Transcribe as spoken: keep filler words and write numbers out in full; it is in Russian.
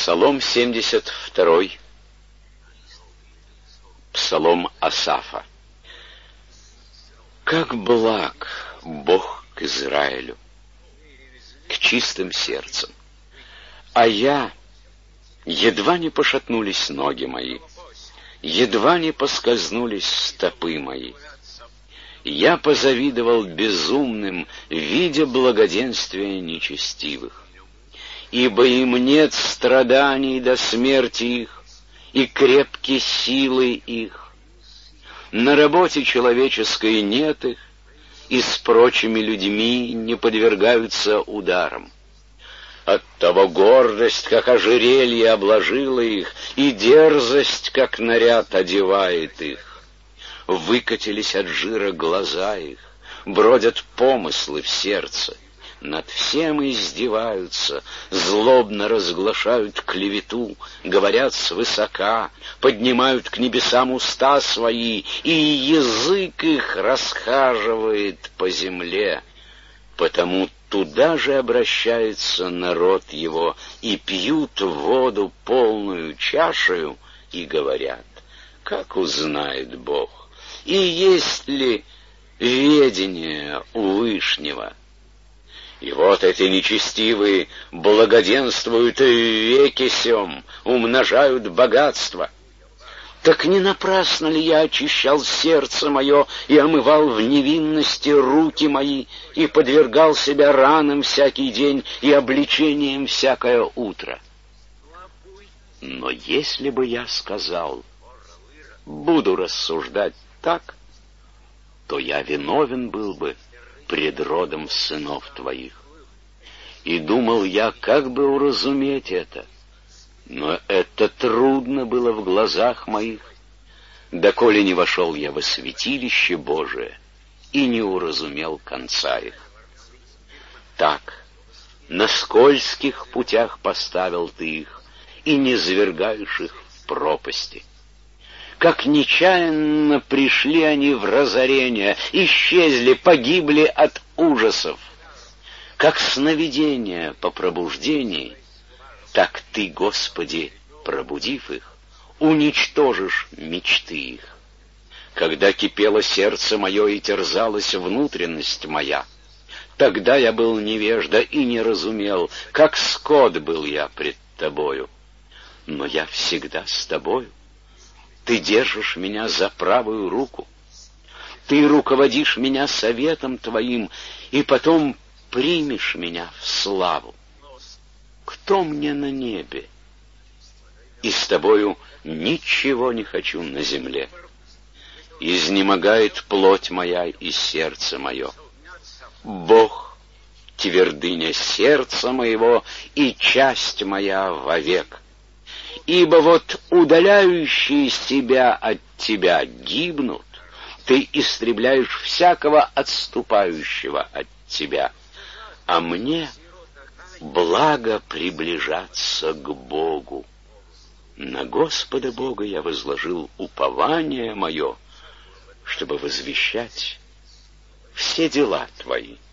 Псалом семьдесят второй. Псалом Асафа. Как благ Бог к Израилю, к чистым сердцам, а я, едва не пошатнулись ноги мои, едва не поскользнулись стопы мои. Я позавидовал безумным, видя благоденствие нечестивых. Ибо им нет страданий до смерти их, и крепки силы их. На работе человеческой нет их, и с прочими людьми не подвергаются ударам. Оттого гордость, как ожерелье, обложила их, и дерзость, как наряд, одевает их. Выкатились от жира глаза их, бродят помыслы в сердце. Над всем издеваются, злобно разглашают клевету, говорят свысока, поднимают к небесам уста свои, и язык их расхаживает по земле. Потому туда же обращается народ его, и пьют воду полную чашею, и говорят: как узнает Бог, и есть ли ведение у Вышнего? И вот эти нечестивые благоденствуют в веке сем, умножают богатство. Так не напрасно ли я очищал сердце мое и омывал в невинности руки мои, и подвергал себя ранам всякий день и обличениям всякое утро? Но если бы я сказал: буду рассуждать так, то я виновен был бы пред родом сынов твоих. И думал я, как бы уразуметь это, но это трудно было в глазах моих, доколе не вошел я во святилище Божие и не уразумел конца их. Так, на скользких путях поставил ты их, и не звергаешь их в пропасти. Как нечаянно пришли они в разорение, исчезли, погибли от ужасов. Как сновидение по пробуждении, так ты, Господи, пробудив их, уничтожишь мечты их. Когда кипело сердце мое и терзалась внутренность моя, тогда я был невежда и не разумел, как скот был я пред тобою. Но я всегда с тобою. Ты держишь меня за правую руку. Ты руководишь меня советом твоим, и потом примешь меня в славу. Кто мне на небе? И с тобою ничего не хочу на земле. Изнемогает плоть моя и сердце мое. Бог — твердыня сердца моего и часть моя вовек. Ибо вот удаляющие себя от тебя гибнут, ты истребляешь всякого отступающего от тебя. А мне благо приближаться к Богу. На Господа Бога я возложил упование мое, чтобы возвещать все дела твои.